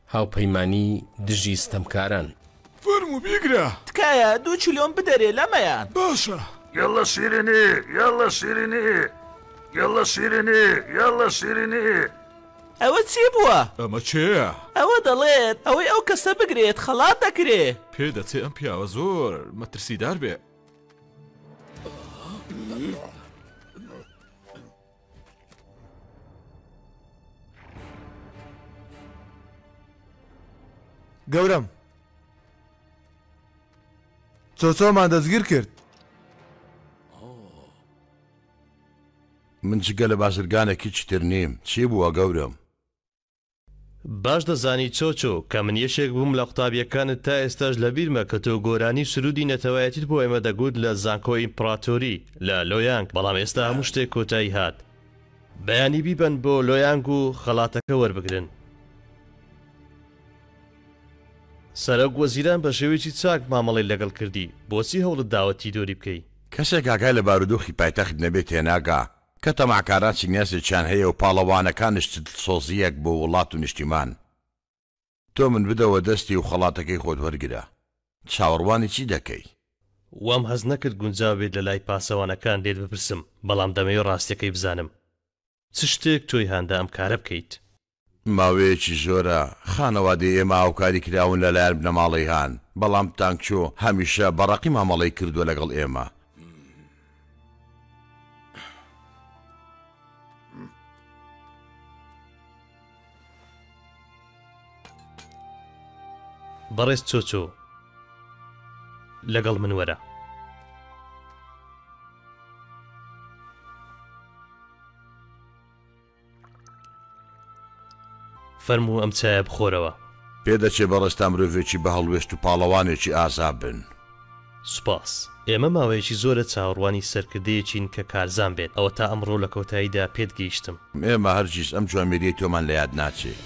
هاوپەیمانی دژی ستەمکاران. فەرموو بیگرە تکایە 2 کیلۆم بدەرێ لەمەیان. باشە یاڵە شیرینی یاڵە شیرینی یاڵە شیرینی یاڵە شیرینی. ئەوە چی بووە؟ ئەمە چێە؟ ئەوە دەڵێت ئەوەی ئەو کەسە بگرێت خەڵات دەکرێ. پێدەچێ ئەم پیاوە زۆر مەترسیدار بێ. گەورم چۆچۆمان دەستگیر کرد. من جگە لە بازرگانێکی چتر نیم. چی بووە گەورم؟ باش دەزانی چۆچۆ کە من یەشێک بووم لە قوتابیەکانت تا ئێستاش لە بیرمە کە تۆ گۆرانی سرودی نەتەوایەتیت بۆ ئێمە دەگوت لە زانکۆ ئیمپراتۆری لە لۆیانگ، بەڵام ئێستا هەموو شتێک کۆتایی هات. بەیانی بیبەن بۆ لۆیانگ و خەڵاتەکە وەربگرن. سەرۆک وەزیران بە شێوەیەکی چاک مامەڵی لەگەڵ کردی، بۆچی هەوڵت داوەتی دۆری بکەی؟ کەسێک ئاگای لە بارودۆخی پایتەخت نەبێت تێناگا کە تەماکاران سینیاسێکیان هەیە و پاڵەوانەکانش سۆزیەک بۆ وڵات و نیشتیمان. تۆ من بدەوە دەستی و خەڵاتەکەی خۆت وەرگرە. چاوەڕوانی چی دەکەی؟ وام هەز نەکرد گونجاو بێت لە لای پاسەوانەکان لێت بپرسم، بەڵام دەمەوێت ڕاستیەکەی بزانم. چ شتێک تۆی هەندا ئەم کارە بکەیت؟ ماوەیەکی زۆرە خانەوادی ئێمە هاوکاری کراون لەلایەن بنەماڵەی هاان، بەڵام تانکچۆ هەمیشە بەڕقی مامەڵەی کردووە لەگەڵ ئێمە. بەڕێز چۆچۆ لەگەڵ من وەرە. فەرموو ئەم چایە بخۆرەوە. پێدەچێ بەڕێستا مرۆڤێکی بە هەڵوێست و پاڵەوانێکی ئازا بن. سوپاس. ئێمە ماوەیەکی زۆرە چاوەڕوانی سەرکردەیەکین کە کارزان بێت، ئەوە تا ئەمڕۆ لە کۆتاییدا پێت گەیشتم. ئێمە هەرگیز ئەم جوامێریە تۆمان لە یاد ناچێت.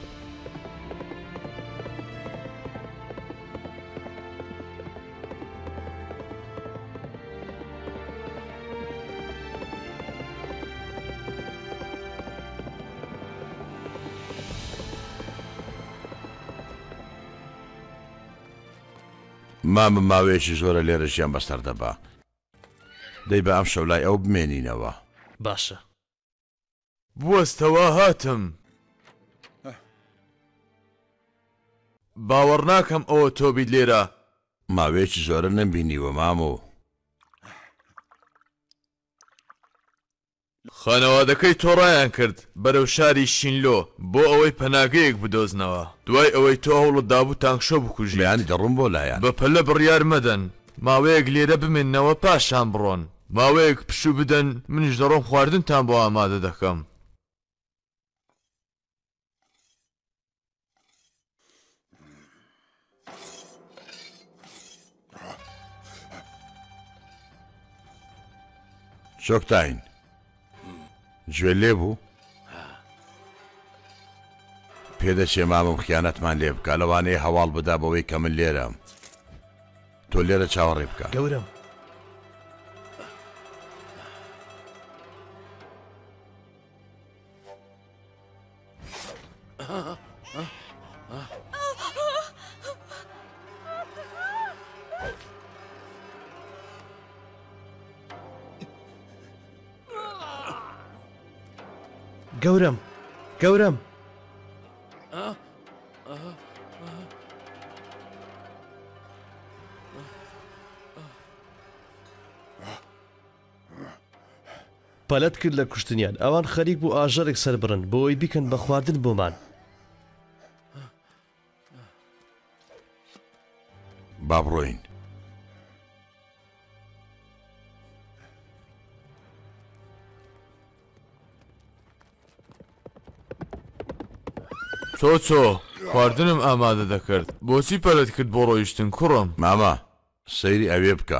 مامە ماوەیەکی زۆرە لێرەشیان بەسەر دەبا. دەی بە ئەم شەو لای ئەو بمێنینەوە. باشە. بوەستەوە هاتم. باوەڕ ناکەم ئەوە تۆ بیت لێرە. ماوەیەکی زۆرە نەمبینیوە مامۆ. خانەوادەکەی تۆڕایان کرد بەرەو شاری شینلۆ بۆ ئەوەی پەناگەیەک بدۆزنەوە. دوای ئەوەی تۆ هەوڵت دابوو تانکشۆ بکوژی. بیانی دەڕۆم بۆ لایەن. بەپەلە بڕیار مەدەن. ماوەیەک لێرە بمێننەوە پاشان بڕۆن. ماوەیەک پشوو بدەن منیش دەڕۆم خواردنتان بۆ ئامادە دەکەم. شۆکتاین گوێ لێ بوو؟ پێدەچێ مامەم خیانەتمان لێ بکە لەوانەیە هەواڵ بدا بەوەی کە من لێرەم. تۆ لێرە چاوەڕێ بکە. گەورم گەورم گەورم پەلەت کرد لە کوشتنیان. ئەوان خەریک بوو ئاژەرێک سەربڕن بۆەوەی بیکەن بە خواردن بۆمان. با بڕۆین. چۆچۆ خواردنم ئامادە دەکرد. بۆچی پەلەت کرد بۆ ڕۆیشتن کوڕم؟ مامە سەیری ئەوێ بکە.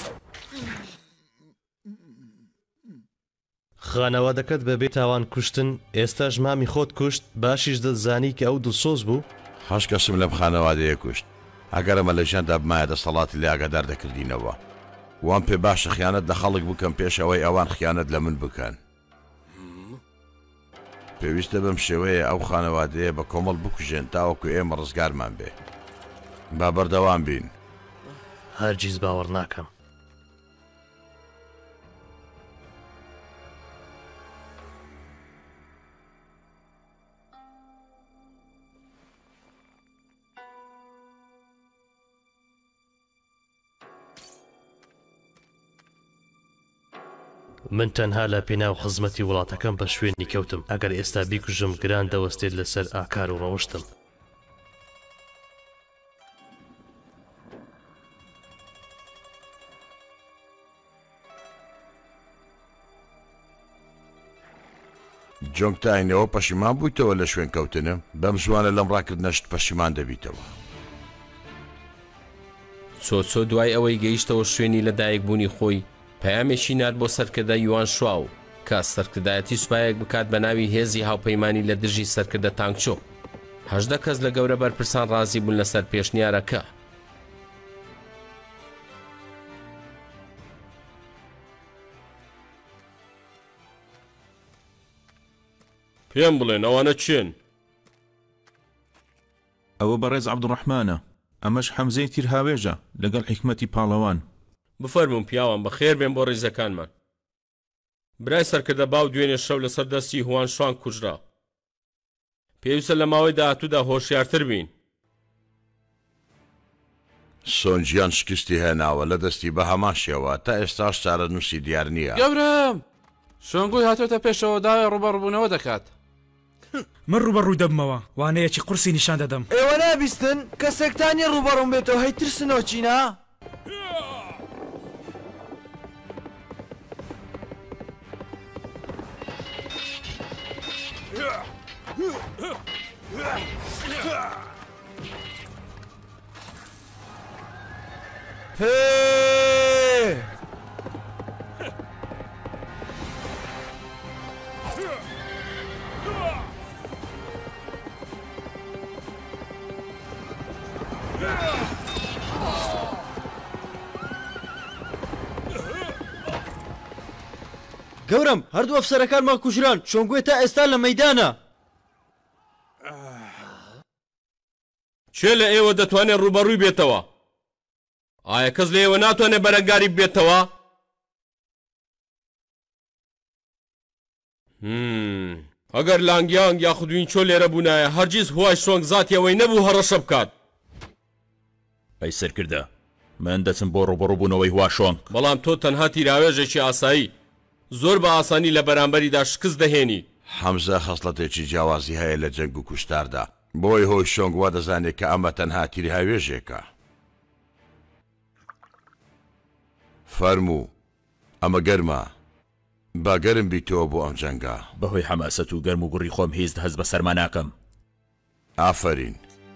خانەوادەکەت بەبێ تاوان کوشتن ئێستاش مامی خۆت کوشت، باشیش دەزانی کە ئەو دڵسۆز بوو. هەش کەسم لەم خانەوادەیە کوشت. ئەگەر ئەمە لە ژیاندا بمایە دەسەڵاتی لێ ئاگادار دەکردینەوە. وان پێ باشە خیانەت لە خەڵک بکەم پێش ئەوەی ئەوان خیانەت لە من بکەن. پێویستە بەم شێوەیە ئەو خانەوادەیە بە کۆمەڵ بکوژێن تاوەکو ئێمە ڕزگارمان بێ. با بەردەوام بین. هەرگیز باوەڕ ناکەم. من تەنها لە پێناو خزمەتی وڵاتەکەم بە شوێنی کەوتم. ئەگەر ئێستا بیکوژم گران دەوەستێت لەسەر ئاکار و ڕەوشتم. جۆنگتاینەوە پەشیمان بوویتەوە لە شوێن کەوتنم بەم زوانە لەم ڕاکردنەشت پەشیمان دەبیتەوە. چۆچۆ دوای ئەوەی گەیشتەوە شوێنی لەدایک بوونی خۆی پەیامێکی نات بۆ سەرکردە یوان شواو کە سەرکردایەتی سوپایەک بکات بە ناوی هێزی هاوپەیمانی لە دژی سەرکردە تانگچۆ. 18 کەس لە گەورە بەرپرسان ڕازی بوون لەسەر پێشنیارەکە. پێم بڵێن ئەوانە چێن؟ ئەوە بەڕێز عەبدوڕەحمانە، ئەمەش حەمزەی تیرهاوێژە لەگەڵ حیکمەتی پاڵەوان. بفەرمون پیاوان بەخێر بێن بۆ ڕێزەکانمان. برای سەرکردە باو دوێنێ شەو لەسەر دەستی هوان شوان کوژرا. پێویستە لە ماوەی داهاتوودا هۆشیارتر بین. سۆنجیان شکستی هێناوە لە دەستی بە هەمان شێوە تا ئێستاش چارە نووسی دیار نییە. گەورم شۆنگۆی هاتۆتە پێشەوە داوای ڕوبەڕبوونەوە دەکات. من ڕوبەڕووی دەبمەوە وانەیەکی قورسی نیشان دەدەم. ئێوە نابیستن کەسێکتانی ڕوبەڕوون بێتەوە هەیترسنەوە چینە؟ گەورم هەردوو ئەفسەرەکانمان کوژران شۆنگوێ تا ئێستا لە مەیدانە. چێ لە ئێوە دەتوانێت ڕوبەڕووی بێتەوە؟ ئایا کەس لە ئێوە ناتوانێت بەرەنگاری بێتەوە؟ ئەگەر لانگیانگ یاخودوین چۆ لێرە بوونایە هەرگیز هوای شۆنگ زاتیەوەی نەبوو هەڕەشە بکات. ئەی سەرکردە من دەچم بۆ ڕوبەڕووبوونەوەی هوا شۆنگ. بەڵام تۆ تەنها تیراوێژێکی ئاسایی زۆر بە ئاسانی لە بەرامبەریدا شکست دەهێنی. حەمزە خەسڵەتێکی جیاوازی هەیە لە جەنگ و کوشتاردا بۆی هۆی شۆنگ وا دەزانێت کە ئەمە تەنها تیرهاوێژێکە. فەرموو ئەمە گەرمە با گەرم بیتەوە بۆ ئەم جەنگە. بەهۆی حەماسەت و گەرم و گوڕی خۆم هیچ هەست بە سەرما ناکەم. ئافەرین.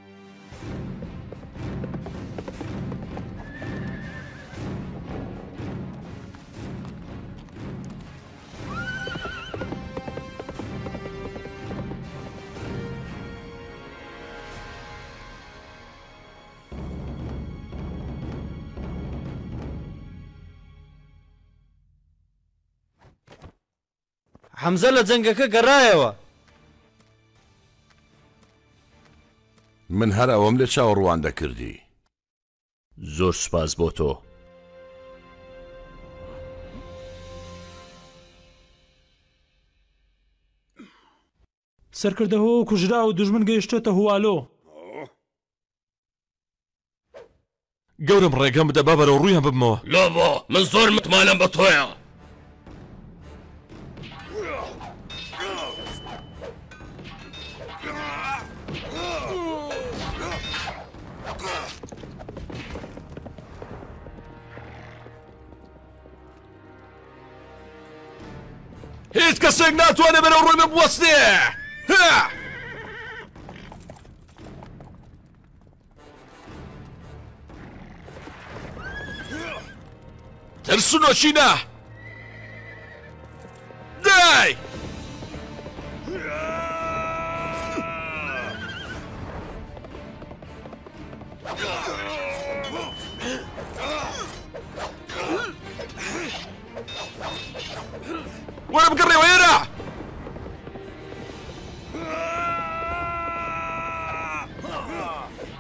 حەمزە لە جەنگەکە گەڕایەوە. من هەر ئەوەم لە چاوەڕوان دەکردی. زۆر سوپاس بۆ تۆ. سەرکردەوە کوژرا و دوژمن گەیشتۆتە هوالۆ. گەورم ڕێگەم بدە با بەرەو ڕوویان ببمەوە. لۆبۆ من زۆر متمانەم بە تۆیە. هیچ کەسێک ناتوانێت بەرەو ڕووی من بوەستێ. ترسونۆ چینە؟ دای! وەرە بگەڕێەوە ئێرە!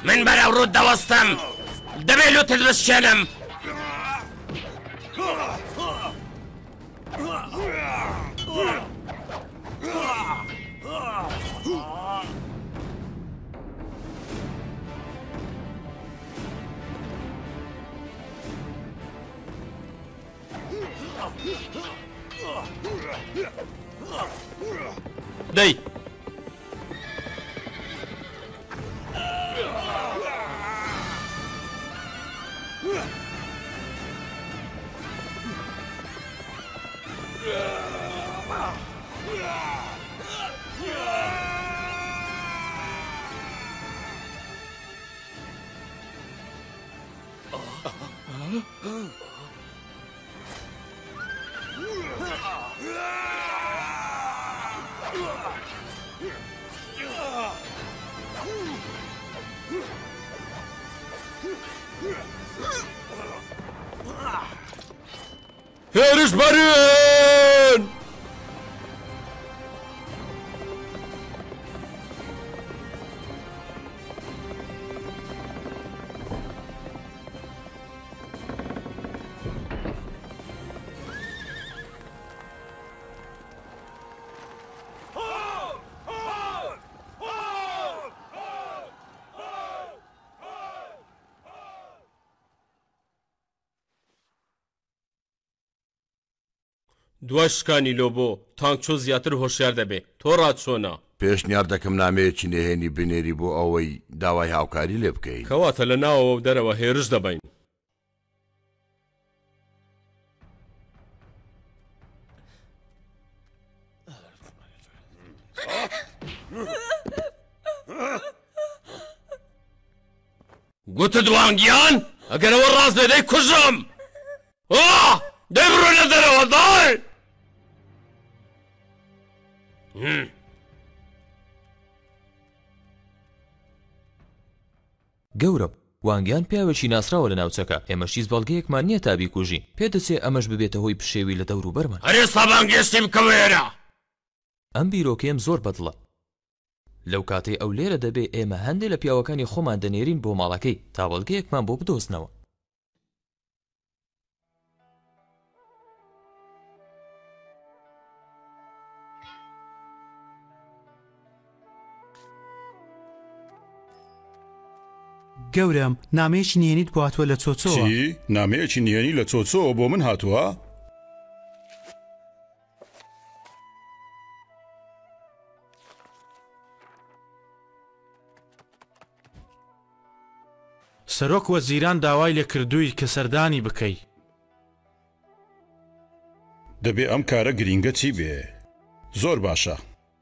من بەرەو ڕوود دەوەستم دەبێت لوتت بشێنم دەی هێرش بەرن دوای شکانی لۆ بۆ تانکچۆ زیاتر هۆشیار دەبێ تۆ ڕاچۆنا پێشنیار دەکەم نامەیەکی نهێنی بنێری بۆ ئەوەی داوای هاوکاری لێ بکەین کەواتە لە ناوەوە دەرەوە هێرش دەبین گوتت وانگیان ئەگەرەوە ڕاست بێ دەی کوژم دەی بڕۆنە دەرەوە دای گەورم وانگیان پیاوێکی ناسراوە لە ناوچەکە ئێمەشیز بەڵگەیەکمان نییە تا بیکوژین پێدەچێ ئەمەش ببێتە هۆی پشێوی لە دەور و بەرمان هەرێستا بانگێشتی بکەوێرە ئەم بیرۆکەیەم زۆر بەدڵە لەو کاتەی ئەو لێرە دەبێ ئێمە هەندێک لە پیاوەکانی خۆمان دەنێرین بۆ ماڵەکەی تا بەڵگەیەکمان بۆ بدۆزنەوە گەورم نامەیەکی نهێنیت بۆ هاتووە لە چۆچۆوە چی؟ نامەیەکی نهێنی لە چۆچۆوە بۆ من هاتووە؟ سەرۆک وەزیران داوای لێ کردووی کە سەردانی بکەی دەبێ ئەم کارە گرینگە چی بێ؟ زۆر باشە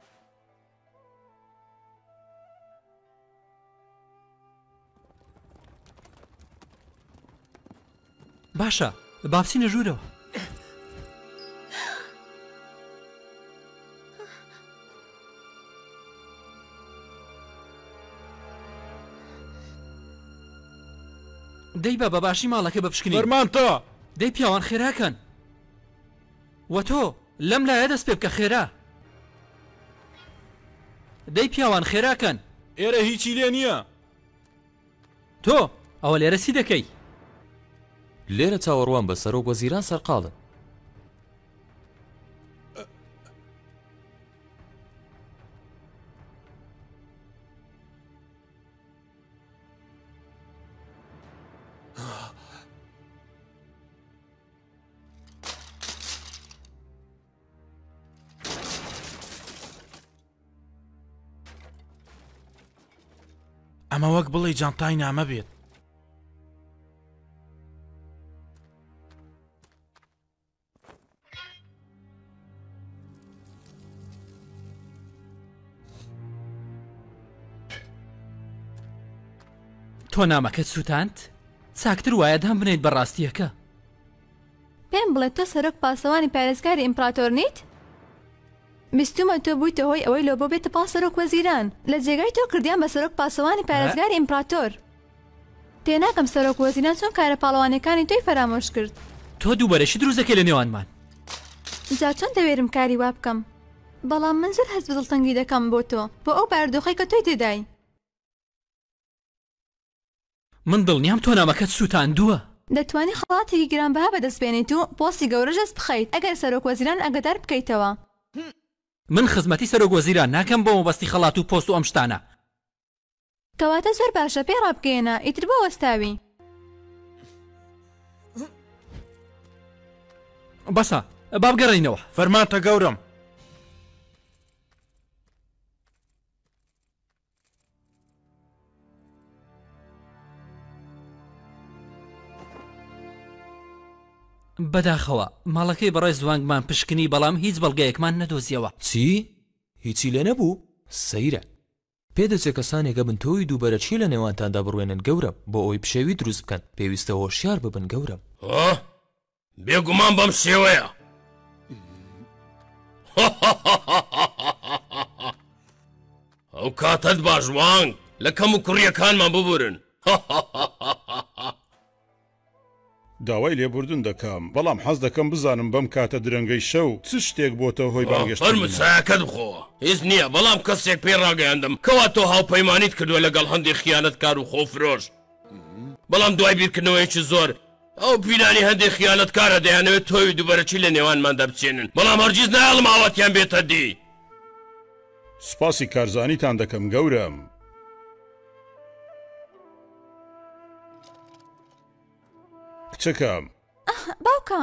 باشە با بچینە ژوورەوە دەی بە بەباشی ماڵەکە بپشکنی فەرمان تۆ دەی پیاوان خێراکەن وە تۆ لەم لایە دەست پێ بکە خێرا دەی پیاوان خێراکەن ئێرە هیچی لێ نییە تۆ ئەوە لێرە چی دەکەی لێرە چاوەڕوان بە سەرۆک وەزیران سەرقاڵن ئەمە وەک بڵێ جانتای نامە بێت تۆ نامەکەت سووتاند چاکتر وایە دام بنیت بەڕاستیەکە پێم بڵێ تۆ سەرۆک پاسەوانی پارێزگاری ئیمپراتۆر نیت بیستومە تۆ بوویتە هۆی ئەوەی لۆ بۆ بێتە پاس سەرۆک وەزیران لە جێگای تۆ کردیان بە سەرۆک پاسەوانی پارێزگاری ئیمپراتۆر تێناکەم سەرۆک وەزیران چۆن کارە پاڵەوانەکانی تۆی فەرامۆش کرد تۆ دووبەرەشی دروست دەکەی لە نێوانمان جا چۆن دەوێرم کاری وا بکەم بەڵام من زۆر هەست بە دڵتەنگی دەکەم بۆ تۆ بۆ ئەو بەردۆخەی کە تۆی تێدای من دڵنیام تۆ نامەکەت سووتاندووە. دەتوانی خەڵاتێکی گرانبەها بەدەستبێنیت و پۆستی گەورەژەس بخەیت ئەگەر سەرۆک وەزیران ئەگەدار بکەیتەوە. من خزمەتی سەرۆک وەزیران ناکەم بۆ مەبەستی خەڵات و پۆست و ئەم شتانە. کەواتە زۆر باشە پێی ڕابگەیەنە ئیتر بۆ وەستاوی. بەسە با بگەڕێینەوە. فەرمانتە گەورم. بەداخەوە ماڵەکەی بەڕێ زوانگمان پشکنی بەڵام هیچ بەڵگەیەکمان نەدۆزیەوە. چی؟ هیچی لێ نەبوو؟ سەیرە پێدەچێت کەسانێکە بن تۆی دووبەرە چی لە نێوانتاندا بڕوێنن گەورم بۆ ئەوی پشێوی دروست بکەن پێویستە هۆشیار ببن گەورم. بێگومان بەم شێوەیە. ئەو کاتت باش وانگ لە کەم و کوڕیەکانمان ببورن. داوای لێبوردن دەکەم بەڵام حەز دەکەم بزانم بەم کاتە درەنگەی شەو چ شتێک بۆتە هۆی بانگێشتن. فەرموچایەکەت بخۆوە هیچ نییە بەڵام کەسێک پێ ڕاگەیاندم کەوا تۆ هاوپەیمانیت کردووە لەگەڵ هەندێک خیانەتکار و خۆفرۆش. بەڵام دوای بیرکردنەوەیکی زۆر ئەو پیلانی هەندێک خیانەتکارە دەیانەوێت تۆی دووبەرەچی لە نێوانماندا بچێنن بەڵام هەرگیز نایڵم ئاواتیان بێتە دی. سپاسی کارزانیتان دەکەم گەورم. کچەکەم باوکە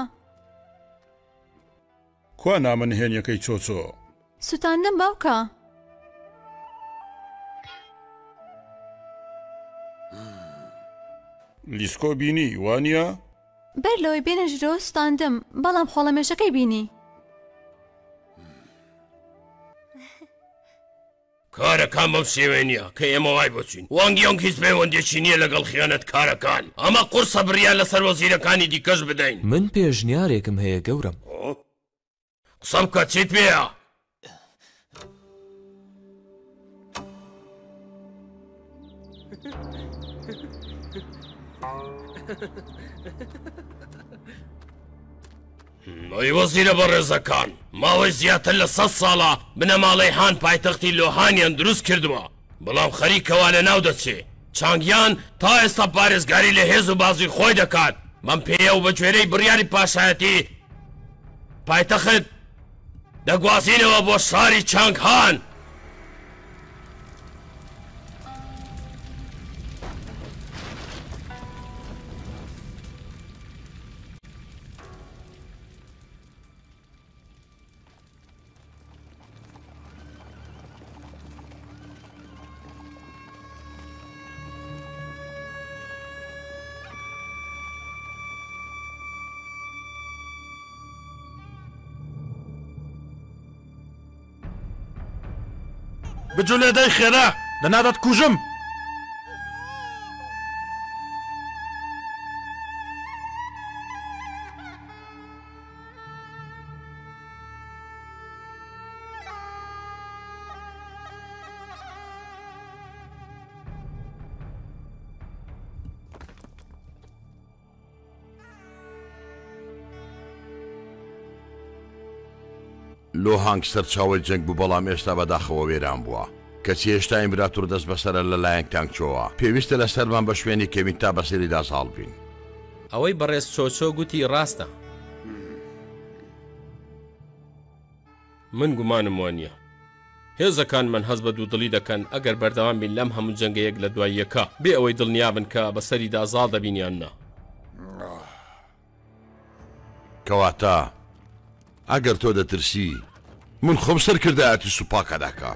کوا نامەنهێنیەکەی چۆچۆ؟ سوتاندم باوکە. لیسکۆ بینی وانە؟ بەر لەوەی بێنە ژرەوە سوتاندم بەڵام خۆڵەمێشەکەی بینی. کارەکان بەم شێوەیە نییە کە ئێمە وای بچین وانگیۆنگ هیچ پەیوەندێکی نییە لەگەڵ خیانەت کارەکان ئەمە قورسە بڕیان لەسەر وەزیرەکانی دیکەش بدەین. من پێشنیارێکم هەیە گەورم. قسە بکە چیت پێیە؟ ئەی وەزیرە بەڕێزەکان ماوەی زیاتر لە 100 ساڵە بنەماڵەی هان پایتەختی لۆهانیان دروست کردووە بەڵام خەریکەوە لە ناو دەچێ چانگیان تا ئێستا پارێزگاری لە هێز و بازی خۆی دەکات بەم پێیە و بە گوێرەی بڕیاری پاشایەتی پایتەخت دەگوازینەوە بۆ شاری چانگهان. بجو لێدەی خێرا لەنادەت کوژم. لۆهانگ سەرچاوی جەنگ بوو بەڵام ئێستا بەداخەوە وێران بووە کەچی هێشتا ئیمپراتۆر دەست بەسەرە لەلایەن تانگچۆوە پێویستە لە سەرمان بە شوێنی کەمین تا بەسەریدا ساڵ بین. ئەوەی بەڕێز چۆچۆ گوتی ڕاستە. من گومانم وانە هێزەکان من هەز بە دوودڵی دەکەن ئەگەر بەردەوام بین لەم هەموو جەنگەیەک لە دوای یەکە بێ ئەوەی دڵنیابن کە بەسەریدا زاڵ دەبینیاننا. کەواتە ئەگەر تۆ دەترسی من خۆم سەر کردایەتی سوپاکە دەکەم.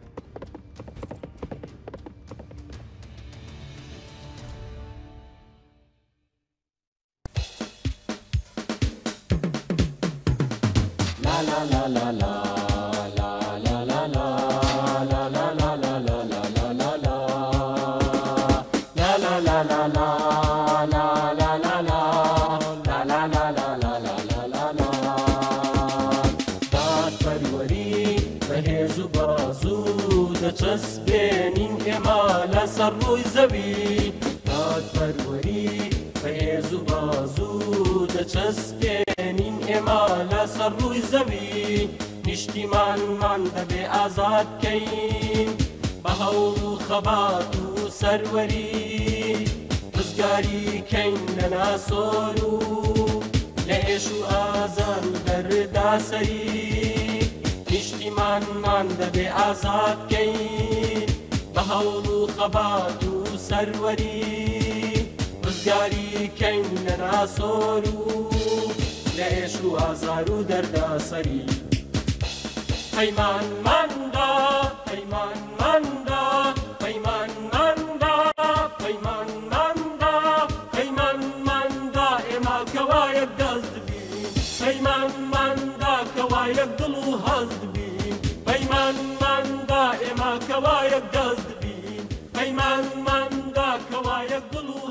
چەسبێنین ئێمە لەسەر ڕووی زەوی دادپەروەری بەهێز و بازوو دەچەسبێنین ئێمە لەسەر ڕووی زەوی نیشتیمانمان دەبێ ئازاد بکەین بە هەوڵ و خەبات و سەروەری ڕزگاری کەین لە ناسۆر و لە ئێش و ئازار و دەردا سەری نیشتیمانمان دەبێ ئازادکەین بە هەوڵ و خەبات و سەروەری ڕزگاری کەین لە ناسۆر و لە ئێش و ئازار و دەردا سەری پەیمانماندا پەیمانماندا پەیمانماندا پەیمانماندا پەیمانماندا ئێمە کەوایەک دەست بین پەیمانماندا کەوایەک دڵ و هەست بین پەیمانماندا ئێمە کەوایەک دەست بین پەیمانماندا کەوایەک دڵ و